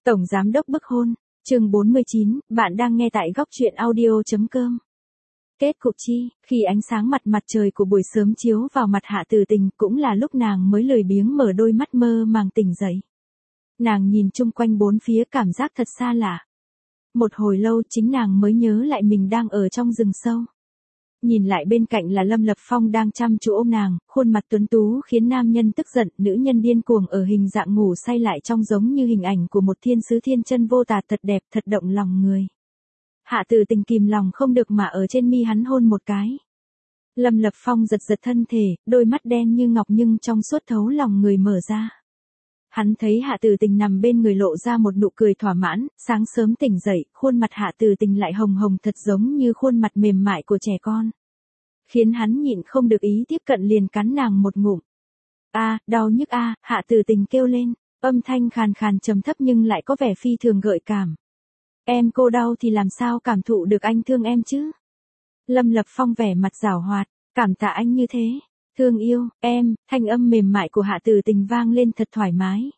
Tổng Giám đốc bức hôn, chương 49, bạn đang nghe tại góc truyện audio.com. Kết cục chi, khi ánh sáng mặt trời của buổi sớm chiếu vào mặt Hạ Từ Tình cũng là lúc nàng mới lười biếng mở đôi mắt mơ màng tỉnh dậy. Nàng nhìn chung quanh bốn phía cảm giác thật xa lạ. Một hồi lâu chính nàng mới nhớ lại mình đang ở trong rừng sâu. Nhìn lại bên cạnh là Lâm Lập Phong đang chăm chú ôm nàng, khuôn mặt tuấn tú khiến nam nhân tức giận, nữ nhân điên cuồng ở hình dạng ngủ say lại trông giống như hình ảnh của một thiên sứ thiên chân vô tà, thật đẹp, thật động lòng người. Hạ Từ Tình kìm lòng không được mà ở trên mi hắn hôn một cái. Lâm Lập Phong giật giật thân thể, đôi mắt đen như ngọc nhưng trong suốt thấu lòng người mở ra. Hắn thấy Hạ Từ Tình nằm bên người lộ ra một nụ cười thỏa mãn, sáng sớm tỉnh dậy, khuôn mặt Hạ Từ Tình lại hồng hồng thật giống như khuôn mặt mềm mại của trẻ con. Khiến hắn nhịn không được ý tiếp cận liền cắn nàng một ngụm. Đau nhức Hạ Từ Tình kêu lên, âm thanh khàn khàn trầm thấp nhưng lại có vẻ phi thường gợi cảm. Em cô đau thì làm sao cảm thụ được anh thương em chứ? Lâm Lập Phong vẻ mặt giảo hoạt, cảm tạ anh như thế. Thương yêu, em, thanh âm mềm mại của Hạ Từ Tình vang lên thật thoải mái.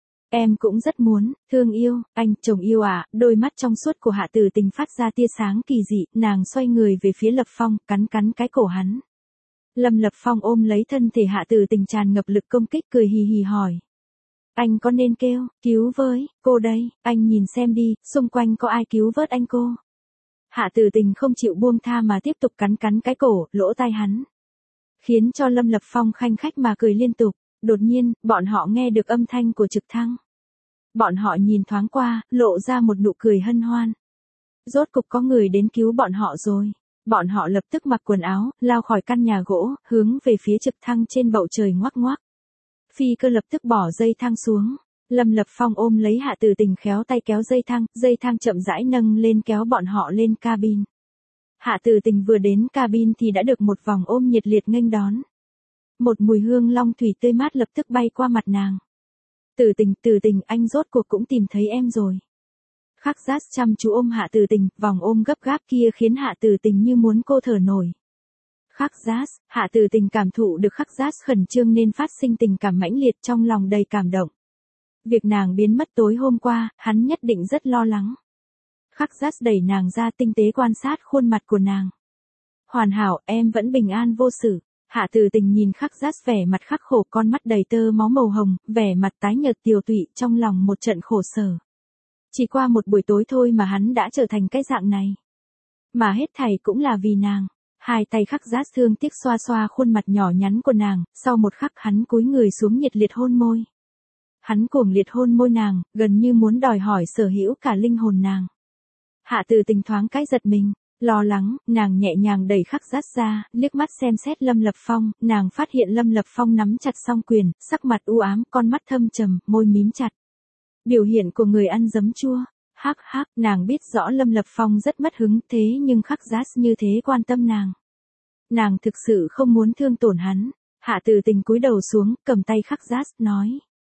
Em cũng rất muốn, thương yêu, anh, chồng yêu đôi mắt trong suốt của Hạ Từ Tình phát ra tia sáng kỳ dị, nàng xoay người về phía Lập Phong, cắn cái cổ hắn. Lâm Lập Phong ôm lấy thân thể Hạ Từ Tình tràn ngập lực công kích cười hì hì hỏi. Anh có nên kêu, cứu với, cô đây, anh nhìn xem đi, xung quanh có ai cứu vớt anh cô. Hạ Từ Tình không chịu buông tha mà tiếp tục cắn cái cổ, lỗ tai hắn. Khiến cho Lâm Lập Phong khanh khách mà cười liên tục, đột nhiên, bọn họ nghe được âm thanh của trực thăng. Bọn họ nhìn thoáng qua, lộ ra một nụ cười hân hoan. Rốt cục có người đến cứu bọn họ rồi. Bọn họ lập tức mặc quần áo, lao khỏi căn nhà gỗ, hướng về phía trực thăng trên bầu trời ngoắc ngoắc. Phi cơ lập tức bỏ dây thang xuống. Lâm Lập Phong ôm lấy Hạ Từ Tình khéo tay kéo dây thang chậm rãi nâng lên kéo bọn họ lên cabin. Hạ Từ Tình vừa đến cabin thì đã được một vòng ôm nhiệt liệt nghênh đón. Một mùi hương long thủy tươi mát lập tức bay qua mặt nàng. Từ Tình, anh rốt cuộc cũng tìm thấy em rồi. Khắc Giác chăm chú ôm Hạ Từ Tình, vòng ôm gấp gáp kia khiến Hạ Từ Tình như muốn cô thở nổi. Khắc Giác, Hạ Từ Tình cảm thụ được Khắc Giác khẩn trương nên phát sinh tình cảm mãnh liệt trong lòng đầy cảm động. Việc nàng biến mất tối hôm qua, hắn nhất định rất lo lắng. Khắc Giác đẩy nàng ra tinh tế quan sát khuôn mặt của nàng. Hoàn hảo, em vẫn bình an vô sự. Hạ Từ Tình nhìn Khắc Giác vẻ mặt khắc khổ, con mắt đầy tơ máu màu hồng, vẻ mặt tái nhợt tiều tụy, trong lòng một trận khổ sở. Chỉ qua một buổi tối thôi mà hắn đã trở thành cái dạng này. Mà hết thảy cũng là vì nàng. Hai tay Khắc Giác thương tiếc xoa xoa khuôn mặt nhỏ nhắn của nàng, sau một khắc hắn cúi người xuống nhiệt liệt hôn môi. Hắn cuồng liệt hôn môi nàng, gần như muốn đòi hỏi sở hữu cả linh hồn nàng. Hạ Từ Tình thoáng cái giật mình, lo lắng, nàng nhẹ nhàng đẩy Khắc Giác ra, liếc mắt xem xét Lâm Lập Phong, nàng phát hiện Lâm Lập Phong nắm chặt song quyền, sắc mặt u ám, con mắt thâm trầm, môi mím chặt. Biểu hiện của người ăn giấm chua. Nàng biết rõ Lâm Lập Phong rất mất hứng, thế nhưng Khắc Giác như thế quan tâm nàng. Nàng thực sự không muốn thương tổn hắn. Hạ Từ Tình cúi đầu xuống, cầm tay Khắc Giác, nói.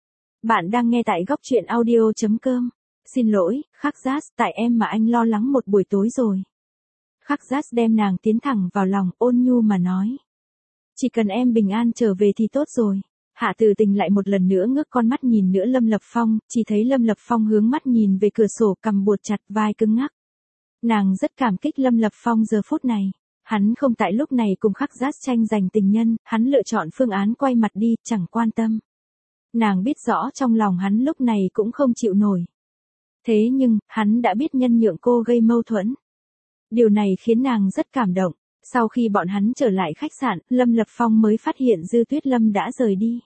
Bạn đang nghe tại góc truyện audio.com. Xin lỗi, Khắc Giác, tại em mà anh lo lắng một buổi tối rồi. Khắc Giác đem nàng tiến thẳng vào lòng, ôn nhu mà nói. Chỉ cần em bình an trở về thì tốt rồi. Hạ Từ Tình lại một lần nữa ngước con mắt nhìn nữa Lâm Lập Phong, chỉ thấy Lâm Lập Phong hướng mắt nhìn về cửa sổ, cằm buột chặt, vai cứng ngắc. Nàng rất cảm kích Lâm Lập Phong giờ phút này. Hắn không tại lúc này cùng Khắc Giác tranh giành tình nhân, hắn lựa chọn phương án quay mặt đi, chẳng quan tâm. Nàng biết rõ trong lòng hắn lúc này cũng không chịu nổi. Thế nhưng, hắn đã biết nhân nhượng cô gây mâu thuẫn. Điều này khiến nàng rất cảm động. Sau khi bọn hắn trở lại khách sạn, Lâm Lập Phong mới phát hiện Dư Tuyết Lâm đã rời đi.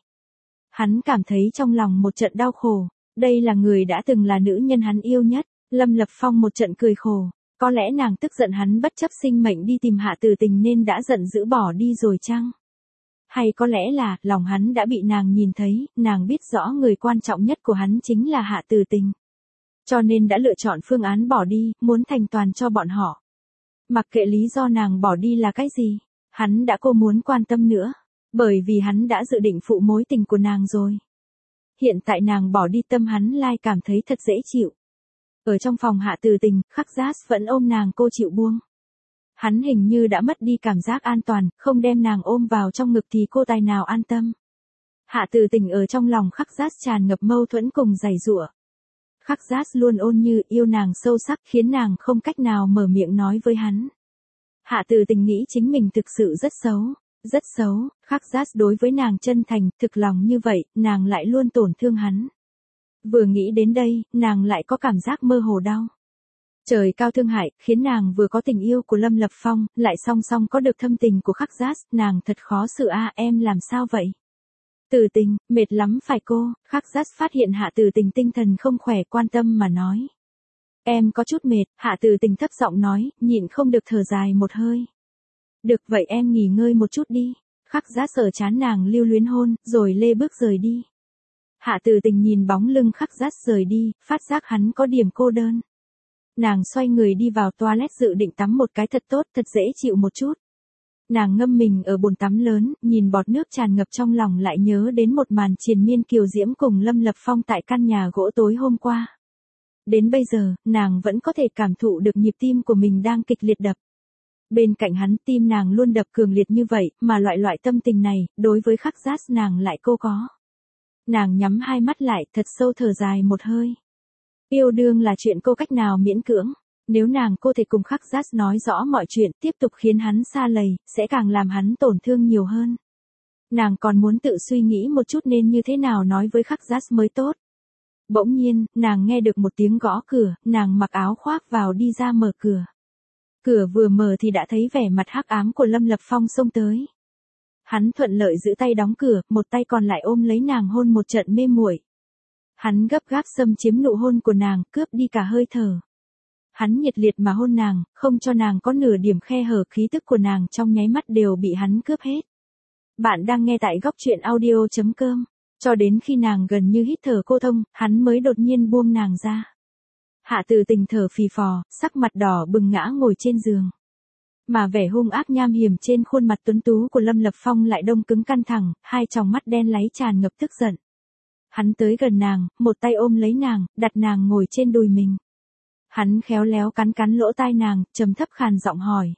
Hắn cảm thấy trong lòng một trận đau khổ. Đây là người đã từng là nữ nhân hắn yêu nhất. Lâm Lập Phong một trận cười khổ. Có lẽ nàng tức giận hắn bất chấp sinh mệnh đi tìm Hạ Từ Tình nên đã giận dữ bỏ đi rồi chăng? Hay có lẽ là, lòng hắn đã bị nàng nhìn thấy, nàng biết rõ người quan trọng nhất của hắn chính là Hạ Từ Tình. Cho nên đã lựa chọn phương án bỏ đi, muốn thành toàn cho bọn họ. Mặc kệ lý do nàng bỏ đi là cái gì, hắn đã cô muốn quan tâm nữa, bởi vì hắn đã dự định phụ mối tình của nàng rồi. Hiện tại nàng bỏ đi tâm hắn lại cảm thấy thật dễ chịu. Ở trong phòng Hạ Từ Tình, Khắc Giác vẫn ôm nàng cô chịu buông. Hắn hình như đã mất đi cảm giác an toàn, không đem nàng ôm vào trong ngực thì cô tài nào an tâm. Hạ Từ Tình ở trong lòng Khắc Giác tràn ngập mâu thuẫn cùng giày giụa. Khắc Giác luôn ôn như yêu nàng sâu sắc khiến nàng không cách nào mở miệng nói với hắn. Hạ Từ Tình nghĩ chính mình thực sự rất xấu, Khắc Giác đối với nàng chân thành, thực lòng như vậy, nàng lại luôn tổn thương hắn. Vừa nghĩ đến đây, nàng lại có cảm giác mơ hồ đau. Trời cao thương hại, khiến nàng vừa có tình yêu của Lâm Lập Phong, lại song song có được thâm tình của Khắc Giác, nàng thật khó xử a, em làm sao vậy? Từ Tình, mệt lắm phải cô? Khắc Giác phát hiện Hạ Từ Tình tinh thần không khỏe, quan tâm mà nói. Em có chút mệt, Hạ Từ Tình thấp giọng nói, nhịn không được thở dài một hơi. Được vậy em nghỉ ngơi một chút đi. Khắc Giác sờ trán nàng lưu luyến hôn, rồi lê bước rời đi. Hạ Từ Tình nhìn bóng lưng Khắc Giác rời đi, phát giác hắn có điểm cô đơn. Nàng xoay người đi vào toilet dự định tắm một cái thật tốt, thật dễ chịu một chút. Nàng ngâm mình ở bồn tắm lớn, nhìn bọt nước tràn ngập trong lòng lại nhớ đến một màn triền miên kiều diễm cùng Lâm Lập Phong tại căn nhà gỗ tối hôm qua. Đến bây giờ, nàng vẫn có thể cảm thụ được nhịp tim của mình đang kịch liệt đập. Bên cạnh hắn, tim nàng luôn đập cường liệt như vậy, mà loại tâm tình này, đối với Khắc Giác nàng lại cô có. Nàng nhắm hai mắt lại, thật sâu thở dài một hơi. Yêu đương là chuyện cô cách nào miễn cưỡng. Nếu nàng cô thể cùng Khắc Giác nói rõ mọi chuyện, tiếp tục khiến hắn xa lầy, sẽ càng làm hắn tổn thương nhiều hơn. Nàng còn muốn tự suy nghĩ một chút nên như thế nào nói với Khắc Giác mới tốt. Bỗng nhiên, nàng nghe được một tiếng gõ cửa, nàng mặc áo khoác vào đi ra mở cửa. Cửa vừa mở thì đã thấy vẻ mặt hắc ám của Lâm Lập Phong xông tới. Hắn thuận lợi giữ tay đóng cửa, một tay còn lại ôm lấy nàng hôn một trận mê muội. Hắn gấp gáp xâm chiếm nụ hôn của nàng, cướp đi cả hơi thở. Hắn nhiệt liệt mà hôn nàng, không cho nàng có nửa điểm khe hở, khí tức của nàng trong nháy mắt đều bị hắn cướp hết. Bạn đang nghe tại góc truyện audio.com. Cho đến khi nàng gần như hít thở cô thông, hắn mới đột nhiên buông nàng ra. Hạ Từ Tình thở phì phò, sắc mặt đỏ bừng ngã ngồi trên giường. Mà vẻ hung ác nham hiểm trên khuôn mặt tuấn tú của Lâm Lập Phong lại đông cứng căng thẳng, hai tròng mắt đen láy tràn ngập tức giận. Hắn tới gần nàng, một tay ôm lấy nàng, đặt nàng ngồi trên đùi mình. Hắn khéo léo cắn lỗ tai nàng, trầm thấp khàn giọng hỏi.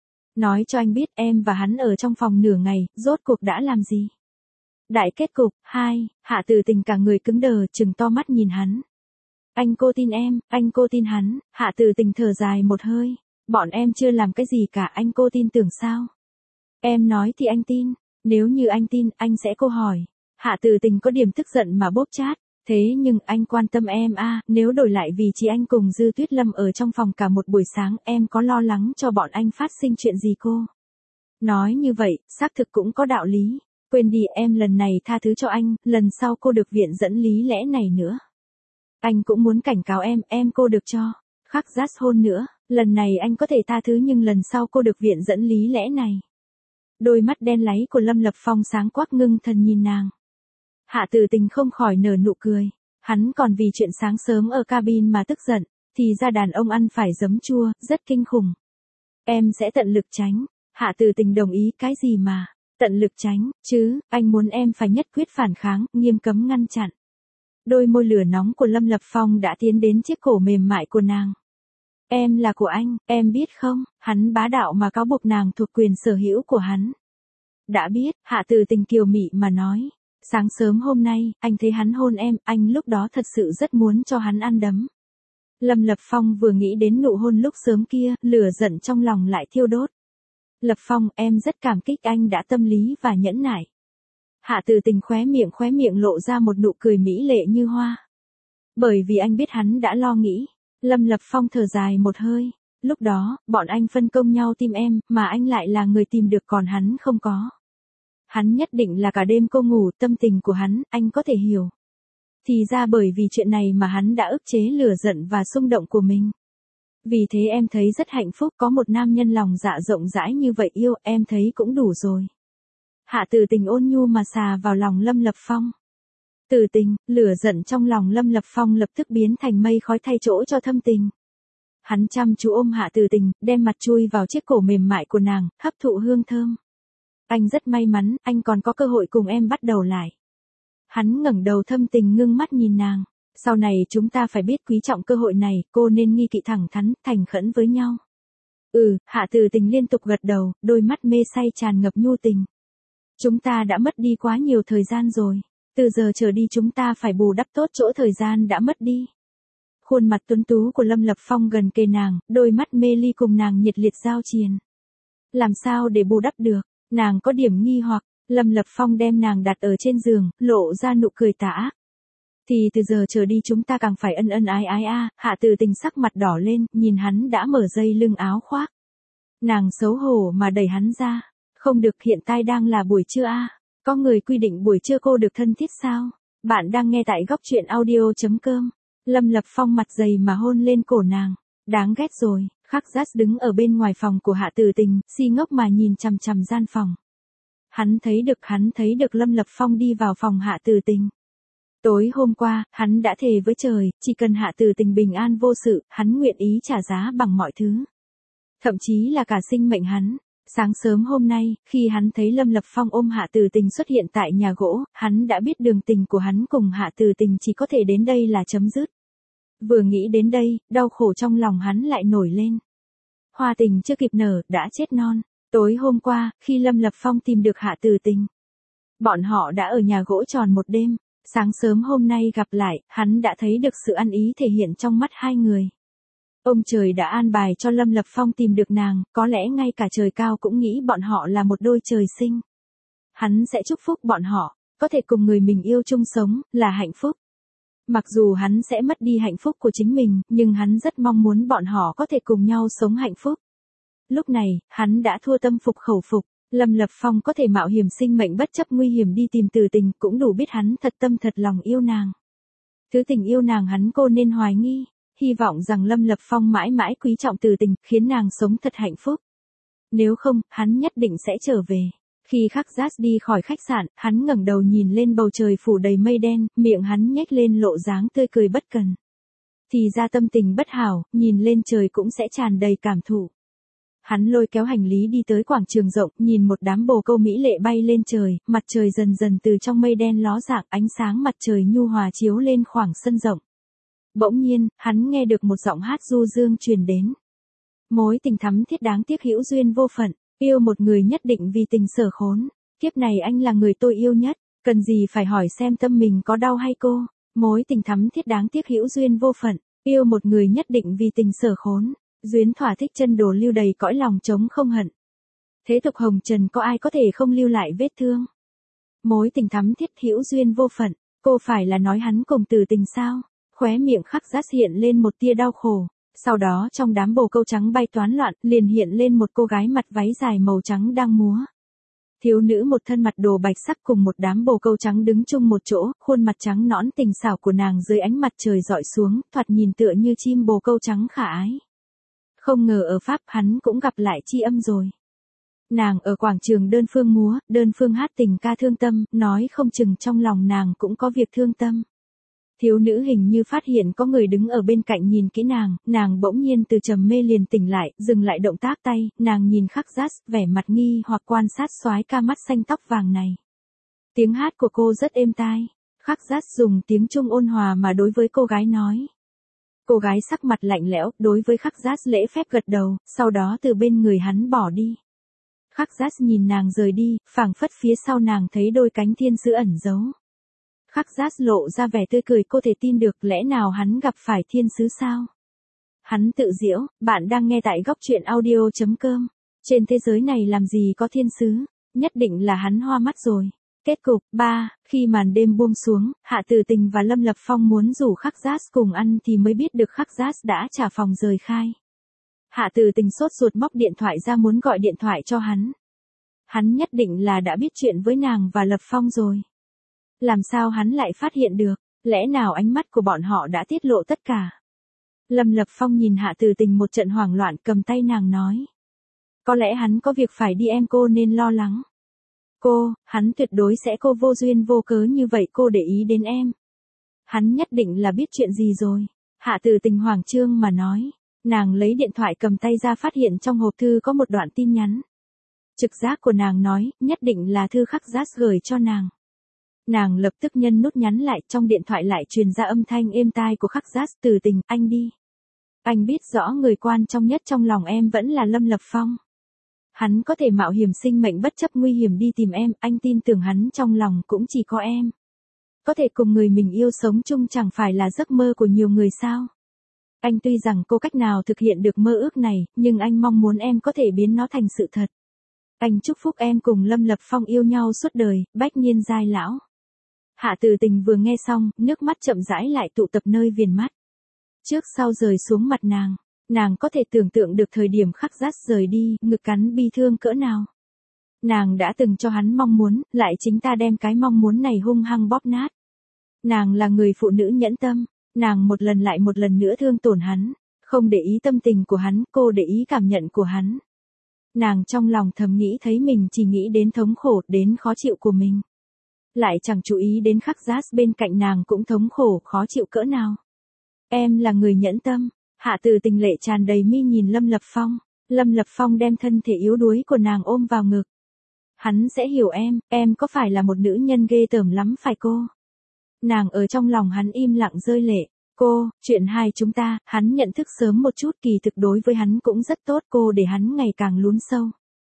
Nói cho anh biết em và hắn ở trong phòng nửa ngày, rốt cuộc đã làm gì? Đại kết cục, 2, Hạ Từ Tình cả người cứng đờ, trừng to mắt nhìn hắn. Cô tin em, cô tin hắn. Hạ Từ Tình thở dài một hơi. Bọn em chưa làm cái gì cả, cô tin tưởng sao? Em nói thì anh tin. Nếu như anh tin, anh sẽ câu hỏi. Hạ Từ Tình có điểm tức giận mà bóp chát. Thế nhưng anh quan tâm em à, nếu đổi lại vì chị anh cùng Dư Tuyết Lâm ở trong phòng cả một buổi sáng, em có lo lắng cho bọn anh phát sinh chuyện gì cô? Nói như vậy, xác thực cũng có đạo lý. Quên đi, em lần này tha thứ cho anh, lần sau cô được viện dẫn lý lẽ này nữa. Anh cũng muốn cảnh cáo em cô được cho. Khắc Giác hôn nữa, lần này anh có thể tha thứ nhưng lần sau cô được viện dẫn lý lẽ này. Đôi mắt đen láy của Lâm Lập Phong sáng quắc ngưng thần nhìn nàng. Hạ Từ Tình không khỏi nở nụ cười. Hắn còn vì chuyện sáng sớm ở cabin mà tức giận, thì ra đàn ông ăn phải giấm chua, rất kinh khủng. Em sẽ tận lực tránh. Hạ Từ Tình đồng ý. Cái gì mà tận lực tránh chứ, anh muốn em phải nhất quyết phản kháng, nghiêm cấm ngăn chặn. Đôi môi lửa nóng của Lâm Lập Phong đã tiến đến chiếc cổ mềm mại của nàng. Em là của anh, em biết không? Hắn bá đạo mà cáo buộc nàng thuộc quyền sở hữu của hắn. Đã biết, Hạ Từ Tình kiều mị mà nói. Sáng sớm hôm nay, anh thấy hắn hôn em, anh lúc đó thật sự rất muốn cho hắn ăn đấm. Lâm Lập Phong vừa nghĩ đến nụ hôn lúc sớm kia, lửa giận trong lòng lại thiêu đốt. Lập Phong, em rất cảm kích anh đã tâm lý và nhẫn nại. Hạ Từ Tình khóe miệng lộ ra một nụ cười mỹ lệ như hoa. Bởi vì anh biết hắn đã lo nghĩ. Lâm Lập Phong thở dài một hơi. Lúc đó, bọn anh phân công nhau tìm em, mà anh lại là người tìm được còn hắn không có. Hắn nhất định là cả đêm cô ngủ, tâm tình của hắn, anh có thể hiểu. Thì ra bởi vì chuyện này mà hắn đã ức chế lửa giận và xung động của mình. Vì thế em thấy rất hạnh phúc có một nam nhân lòng dạ rộng rãi như vậy yêu, em thấy cũng đủ rồi. Hạ Từ Tình ôn nhu mà xà vào lòng Lâm Lập Phong. Từ Tình, lửa giận trong lòng Lâm Lập Phong lập tức biến thành mây khói thay chỗ cho thâm tình. Hắn chăm chú ôm Hạ Từ Tình, đem mặt chui vào chiếc cổ mềm mại của nàng, hấp thụ hương thơm. Anh rất may mắn, anh còn có cơ hội cùng em bắt đầu lại. Hắn ngẩng đầu thâm tình ngưng mắt nhìn nàng. Sau này chúng ta phải biết quý trọng cơ hội này, cô nên nghi kỵ thẳng thắn, thành khẩn với nhau. Hạ Từ Tình liên tục gật đầu, đôi mắt mê say tràn ngập nhu tình. Chúng ta đã mất đi quá nhiều thời gian rồi. Từ giờ trở đi chúng ta phải bù đắp tốt chỗ thời gian đã mất đi. khuôn mặt tuấn tú của Lâm Lập Phong gần kề nàng, đôi mắt mê ly cùng nàng nhiệt liệt giao triền. Làm sao để bù đắp được, nàng có điểm nghi hoặc, Lâm Lập Phong đem nàng đặt ở trên giường, lộ ra nụ cười tà ác. Thì từ giờ trở đi chúng ta càng phải ân ân ái ái a. Hạ Từ Tình sắc mặt đỏ lên, nhìn hắn đã mở dây lưng áo khoác. Nàng xấu hổ mà đẩy hắn ra. Không được, hiện tại đang là buổi trưa a. Có người quy định buổi trưa cô được thân thiết sao? Bạn đang nghe tại góc truyện audio.com. Lâm Lập Phong mặt dày mà hôn lên cổ nàng. Đáng ghét rồi. Khắc Giác đứng ở bên ngoài phòng của Hạ Từ Tình, si ngốc mà nhìn chằm chằm gian phòng. Hắn thấy được Lâm Lập Phong đi vào phòng Hạ Từ Tình. Tối hôm qua, hắn đã thề với trời, chỉ cần Hạ Từ Tình bình an vô sự, hắn nguyện ý trả giá bằng mọi thứ. Thậm chí là cả sinh mệnh hắn. Sáng sớm hôm nay, khi hắn thấy Lâm Lập Phong ôm Hạ Từ Tình xuất hiện tại nhà gỗ, hắn đã biết đường tình của hắn cùng Hạ Từ Tình chỉ có thể đến đây là chấm dứt. Vừa nghĩ đến đây, đau khổ trong lòng hắn lại nổi lên. Hoa tình chưa kịp nở, đã chết non. Tối hôm qua, khi Lâm Lập Phong tìm được Hạ Từ Tình, bọn họ đã ở nhà gỗ tròn một đêm. Sáng sớm hôm nay gặp lại, hắn đã thấy được sự ăn ý thể hiện trong mắt hai người. Ông trời đã an bài cho Lâm Lập Phong tìm được nàng, có lẽ ngay cả trời cao cũng nghĩ bọn họ là một đôi trời sinh. Hắn sẽ chúc phúc bọn họ, có thể cùng người mình yêu chung sống, là hạnh phúc. Mặc dù hắn sẽ mất đi hạnh phúc của chính mình, nhưng hắn rất mong muốn bọn họ có thể cùng nhau sống hạnh phúc. Lúc này, hắn đã thua tâm phục khẩu phục. Lâm Lập Phong có thể mạo hiểm sinh mệnh bất chấp nguy hiểm đi tìm Từ Tình cũng đủ biết hắn thật tâm thật lòng yêu nàng. Thứ tình yêu nàng hắn cô nên hoài nghi, hy vọng rằng Lâm Lập Phong mãi mãi quý trọng Từ Tình, khiến nàng sống thật hạnh phúc. Nếu không, hắn nhất định sẽ trở về. Khi Khắc Giác đi khỏi khách sạn, hắn ngẩng đầu nhìn lên bầu trời phủ đầy mây đen, miệng hắn nhếch lên lộ dáng tươi cười bất cần. Thì ra tâm tình bất hảo, nhìn lên trời cũng sẽ tràn đầy cảm thụ. Hắn lôi kéo hành lý đi tới quảng trường rộng, nhìn một đám bồ câu mỹ lệ bay lên trời, mặt trời dần dần từ trong mây đen ló dạng, ánh sáng mặt trời nhu hòa chiếu lên khoảng sân rộng. Bỗng nhiên, hắn nghe được một giọng hát du dương truyền đến. Mối tình thắm thiết đáng tiếc hữu duyên vô phận, yêu một người nhất định vì tình sở khốn. Kiếp này anh là người tôi yêu nhất, cần gì phải hỏi xem tâm mình có đau hay cô. Mối tình thắm thiết đáng tiếc hữu duyên vô phận, yêu một người nhất định vì tình sở khốn. Duyên thỏa thích chân đồ lưu đầy cõi lòng trống không hận. Thế tục hồng trần có ai có thể không lưu lại vết thương. Mối tình thắm thiết hữu duyên vô phận, cô phải là nói hắn cùng Từ Tình sao? Khóe miệng Khắc Giác hiện lên một tia đau khổ. Sau đó trong đám bồ câu trắng bay toán loạn, liền hiện lên một cô gái mặt váy dài màu trắng đang múa. Thiếu nữ một thân mặt đồ bạch sắc cùng một đám bồ câu trắng đứng chung một chỗ, khuôn mặt trắng nõn tình xảo của nàng dưới ánh mặt trời rọi xuống, thoạt nhìn tựa như chim bồ câu trắng khả ái. Không ngờ ở Pháp hắn cũng gặp lại tri âm rồi. Nàng ở quảng trường đơn phương múa, đơn phương hát tình ca thương tâm, nói không chừng trong lòng nàng cũng có việc thương tâm. Thiếu nữ hình như phát hiện có người đứng ở bên cạnh nhìn kỹ nàng bỗng nhiên từ trầm mê liền tỉnh lại, dừng lại động tác tay, nàng nhìn Khắc Giác, vẻ mặt nghi hoặc quan sát soái ca mắt xanh tóc vàng này. Tiếng hát của cô rất êm tai, Khắc Giác dùng tiếng Trung ôn hòa mà đối với cô gái nói. Cô gái sắc mặt lạnh lẽo, đối với Khắc Giác lễ phép gật đầu, sau đó từ bên người hắn bỏ đi. Khắc Giác nhìn nàng rời đi, phảng phất phía sau nàng thấy đôi cánh thiên sứ ẩn giấu. Khắc Giác lộ ra vẻ tươi cười, cô thể tin được, lẽ nào hắn gặp phải thiên sứ sao? Hắn tự giễu, bạn đang nghe tại góc truyện audio.com. Trên thế giới này làm gì có thiên sứ, nhất định là hắn hoa mắt rồi. Kết cục 3, khi màn đêm buông xuống, Hạ Từ Tình và Lâm Lập Phong muốn rủ Khắc Giác cùng ăn thì mới biết được Khắc Giác đã trả phòng rời khai. Hạ Từ Tình sốt ruột móc điện thoại ra muốn gọi điện thoại cho hắn. Hắn nhất định là đã biết chuyện với nàng và Lập Phong rồi. Làm sao hắn lại phát hiện được, lẽ nào ánh mắt của bọn họ đã tiết lộ tất cả. Lâm Lập Phong nhìn Hạ Từ Tình một trận hoảng loạn, cầm tay nàng nói. Có lẽ hắn có việc phải đi, em cô nên lo lắng. Hắn tuyệt đối sẽ cô vô duyên vô cớ như vậy cô để ý đến em. Hắn nhất định là biết chuyện gì rồi. Hạ Từ Tình hoảng trương mà nói. Nàng lấy điện thoại cầm tay ra phát hiện trong hộp thư có một đoạn tin nhắn. Trực giác của nàng nói, nhất định là thư Khắc Giác gửi cho nàng. Nàng lập tức nhân nút nhắn lại, trong điện thoại lại truyền ra âm thanh êm tai của Khắc Giác. Từ Tình, anh đi. Anh biết rõ người quan trọng nhất trong lòng em vẫn là Lâm Lập Phong. Hắn có thể mạo hiểm sinh mệnh bất chấp nguy hiểm đi tìm em, anh tin tưởng hắn trong lòng cũng chỉ có em. Có thể cùng người mình yêu sống chung chẳng phải là giấc mơ của nhiều người sao? Anh tuy rằng cô cách nào thực hiện được mơ ước này, nhưng anh mong muốn em có thể biến nó thành sự thật. Anh chúc phúc em cùng Lâm Lập Phong yêu nhau suốt đời, bách niên giai lão. Hạ Từ Tình vừa nghe xong, nước mắt chậm rãi lại tụ tập nơi viền mắt. Trước sau rời xuống mặt nàng có thể tưởng tượng được thời điểm khắc rát rời đi, ngực cắn bi thương cỡ nào. Nàng đã từng cho hắn mong muốn, lại chính ta đem cái mong muốn này hung hăng bóp nát. Nàng là người phụ nữ nhẫn tâm, nàng một lần lại một lần nữa thương tổn hắn, không để ý tâm tình của hắn, cô để ý cảm nhận của hắn. Nàng trong lòng thầm nghĩ thấy mình chỉ nghĩ đến thống khổ, đến khó chịu của mình. Lại chẳng chú ý đến khắc rát bên cạnh nàng cũng thống khổ, khó chịu cỡ nào. Em là người nhẫn tâm. Hạ Từ Tình lệ tràn đầy mi nhìn Lâm Lập Phong. Lâm Lập Phong đem thân thể yếu đuối của nàng ôm vào ngực. Hắn sẽ hiểu em có phải là một nữ nhân ghê tởm lắm phải cô? Nàng ở trong lòng hắn im lặng rơi lệ. Cô, chuyện hai chúng ta, hắn nhận thức sớm một chút, kỳ thực đối với hắn cũng rất tốt, cô để hắn ngày càng lún sâu.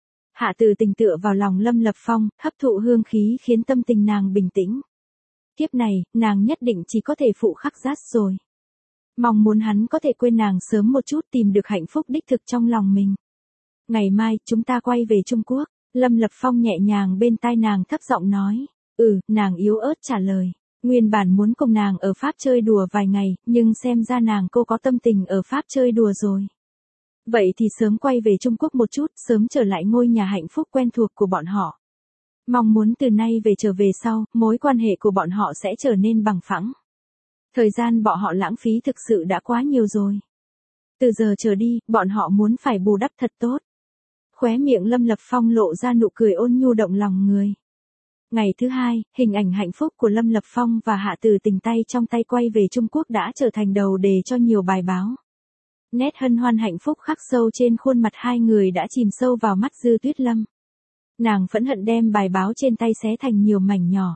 Hạ Từ Tình tựa vào lòng Lâm Lập Phong, hấp thụ hương khí khiến tâm tình nàng bình tĩnh. Kiếp này, nàng nhất định chỉ có thể phụ khắc rát rồi. Mong muốn hắn có thể quên nàng sớm một chút, tìm được hạnh phúc đích thực trong lòng mình. Ngày mai, chúng ta quay về Trung Quốc. Lâm Lập Phong nhẹ nhàng bên tai nàng thấp giọng nói. Nàng yếu ớt trả lời. Nguyên bản muốn cùng nàng ở Pháp chơi đùa vài ngày, nhưng xem ra cô có tâm tình ở Pháp chơi đùa rồi. Vậy thì sớm quay về Trung Quốc một chút, sớm trở lại ngôi nhà hạnh phúc quen thuộc của bọn họ. Mong muốn từ nay trở về sau, mối quan hệ của bọn họ sẽ trở nên bằng phẳng. Thời gian bọn họ lãng phí thực sự đã quá nhiều rồi. Từ giờ trở đi, bọn họ muốn phải bù đắp thật tốt. Khóe miệng Lâm Lập Phong lộ ra nụ cười ôn nhu động lòng người. Ngày thứ hai, hình ảnh hạnh phúc của Lâm Lập Phong và Hạ Từ Tình tay trong tay quay về Trung Quốc đã trở thành đầu đề cho nhiều bài báo. Nét hân hoan hạnh phúc khắc sâu trên khuôn mặt hai người đã chìm sâu vào mắt Dư Tuyết Lâm. Nàng phẫn hận đem bài báo trên tay xé thành nhiều mảnh nhỏ.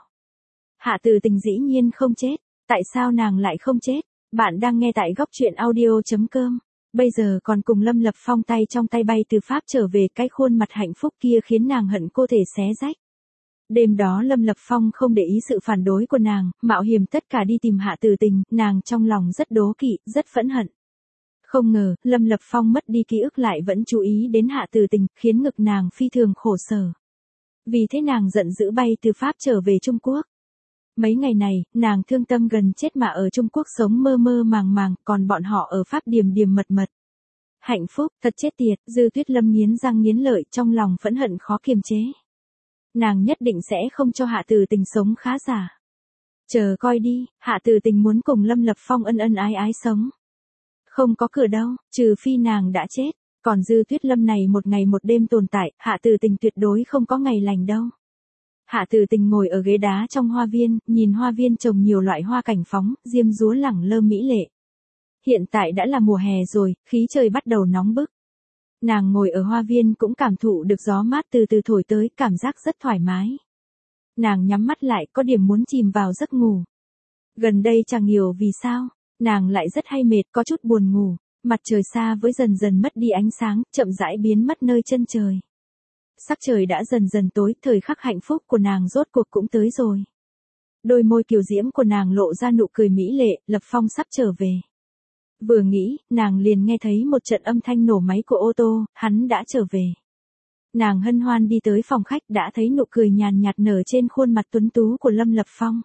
Hạ Từ Tình dĩ nhiên không chết. Tại sao nàng lại không chết? Bạn đang nghe tại góc truyện audio.com. Bây giờ còn cùng Lâm Lập Phong tay trong tay bay từ Pháp trở về, cái khuôn mặt hạnh phúc kia khiến nàng hận cô thể xé rách. Đêm đó Lâm Lập Phong không để ý sự phản đối của nàng, mạo hiểm tất cả đi tìm Hạ Từ Tình, nàng trong lòng rất đố kỵ, rất phẫn hận. Không ngờ, Lâm Lập Phong mất đi ký ức lại vẫn chú ý đến Hạ Từ Tình, khiến ngực nàng phi thường khổ sở. Vì thế nàng giận dữ bay từ Pháp trở về Trung Quốc. Mấy ngày này, nàng thương tâm gần chết mà ở Trung Quốc sống mơ mơ màng màng, còn bọn họ ở Pháp điềm điềm mật mật. Hạnh phúc, thật chết tiệt, Dư Tuyết Lâm nghiến răng nghiến lợi, trong lòng phẫn hận khó kiềm chế. Nàng nhất định sẽ không cho Hạ Từ Tình sống khá giả. Chờ coi đi, Hạ Từ Tình muốn cùng Lâm Lập Phong ân ân ái ái sống. Không có cửa đâu, trừ phi nàng đã chết. Còn Dư Tuyết Lâm này một ngày một đêm tồn tại, Hạ Từ Tình tuyệt đối không có ngày lành đâu. Hạ Từ Tình ngồi ở ghế đá trong hoa viên, nhìn hoa viên trồng nhiều loại hoa cảnh phóng, diêm dúa lẳng lơ mỹ lệ. Hiện tại đã là mùa hè rồi, khí trời bắt đầu nóng bức. Nàng ngồi ở hoa viên cũng cảm thụ được gió mát từ từ thổi tới, cảm giác rất thoải mái. Nàng nhắm mắt lại, có điểm muốn chìm vào giấc ngủ. Gần đây chẳng hiểu vì sao, nàng lại rất hay mệt, có chút buồn ngủ. Mặt trời xa với dần dần mất đi ánh sáng, chậm rãi biến mất nơi chân trời. Sắc trời đã dần dần tối, thời khắc hạnh phúc của nàng rốt cuộc cũng tới rồi. Đôi môi kiều diễm của nàng lộ ra nụ cười mỹ lệ, Lập Phong sắp trở về. Vừa nghĩ, nàng liền nghe thấy một trận âm thanh nổ máy của ô tô, hắn đã trở về. Nàng hân hoan đi tới phòng khách, đã thấy nụ cười nhàn nhạt nở trên khuôn mặt tuấn tú của Lâm Lập Phong.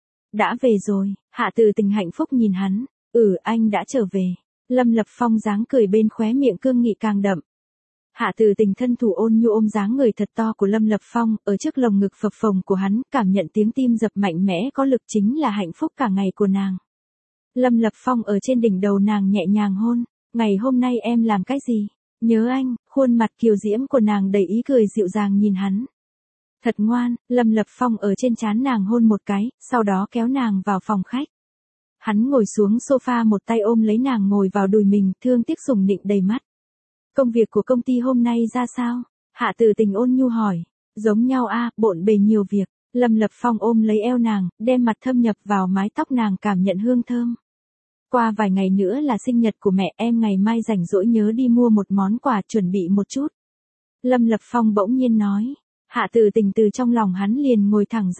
Đã về rồi, Hạ Từ Tình hạnh phúc nhìn hắn. Anh đã trở về. Lâm Lập Phong dáng cười bên khóe miệng cương nghị càng đậm. Hạ Từ Tình thân thủ ôn nhu ôm dáng người thật to của Lâm Lập Phong, ở trước lồng ngực phập phồng của hắn, cảm nhận tiếng tim dập mạnh mẽ có lực chính là hạnh phúc cả ngày của nàng. Lâm Lập Phong ở trên đỉnh đầu nàng nhẹ nhàng hôn. Ngày hôm nay em làm cái gì? Nhớ anh, khuôn mặt kiều diễm của nàng đầy ý cười dịu dàng nhìn hắn. Thật ngoan, Lâm Lập Phong ở trên trán nàng hôn một cái, sau đó kéo nàng vào phòng khách. Hắn ngồi xuống sofa một tay ôm lấy nàng ngồi vào đùi mình, thương tiếc sủng nịnh đầy mắt. Công việc của công ty hôm nay ra sao? Hạ Từ Tình ôn nhu hỏi. Giống nhau bộn bề nhiều việc. Lâm Lập Phong ôm lấy eo nàng, đem mặt thâm nhập vào mái tóc nàng cảm nhận hương thơm. Qua vài ngày nữa là sinh nhật của mẹ em, ngày mai rảnh rỗi nhớ đi mua một món quà chuẩn bị một chút. Lâm Lập Phong bỗng nhiên nói. Hạ Từ Tình từ trong lòng hắn liền ngồi thẳng dậy.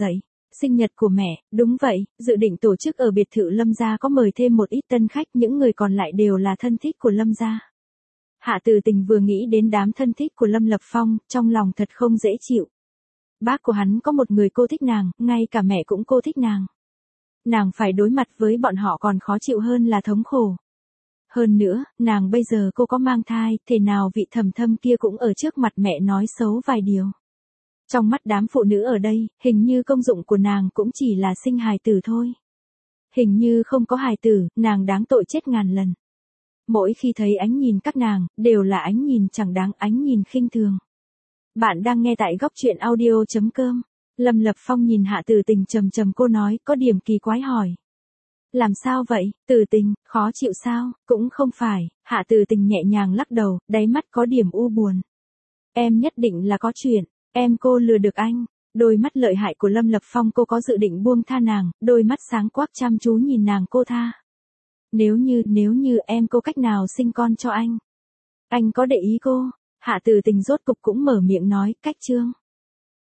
Sinh nhật của mẹ, đúng vậy, dự định tổ chức ở biệt thự Lâm gia có mời thêm một ít tân khách, những người còn lại đều là thân thích của Lâm gia. Hạ Từ Tình vừa nghĩ đến đám thân thích của Lâm Lập Phong, trong lòng thật không dễ chịu. Bác của hắn có một người cô thích nàng, ngay cả mẹ cũng cô thích nàng. Nàng phải đối mặt với bọn họ còn khó chịu hơn là thống khổ. Hơn nữa, nàng bây giờ cô có mang thai, thể nào vị Thầm Thâm kia cũng ở trước mặt mẹ nói xấu vài điều. Trong mắt đám phụ nữ ở đây, hình như công dụng của nàng cũng chỉ là sinh hài tử thôi. Hình như không có hài tử, nàng đáng tội chết ngàn lần. Mỗi khi thấy ánh nhìn các nàng, đều là ánh nhìn chẳng đáng, ánh nhìn khinh thường. Bạn đang nghe tại góc truyện audio.com. Lâm Lập Phong nhìn Hạ Từ Tình trầm trầm, cô nói, có điểm kỳ quái hỏi. Làm sao vậy, Từ Tình, khó chịu sao? Cũng không phải, Hạ Từ Tình nhẹ nhàng lắc đầu, đáy mắt có điểm u buồn. Em nhất định là có chuyện, cô lừa được anh. Đôi mắt lợi hại của Lâm Lập Phong, cô có dự định buông tha nàng, đôi mắt sáng quắc chăm chú nhìn nàng, cô tha. Nếu như cô cách nào sinh con cho anh có để ý cô? Hạ Từ Tình rốt cục cũng mở miệng nói, cách Trương.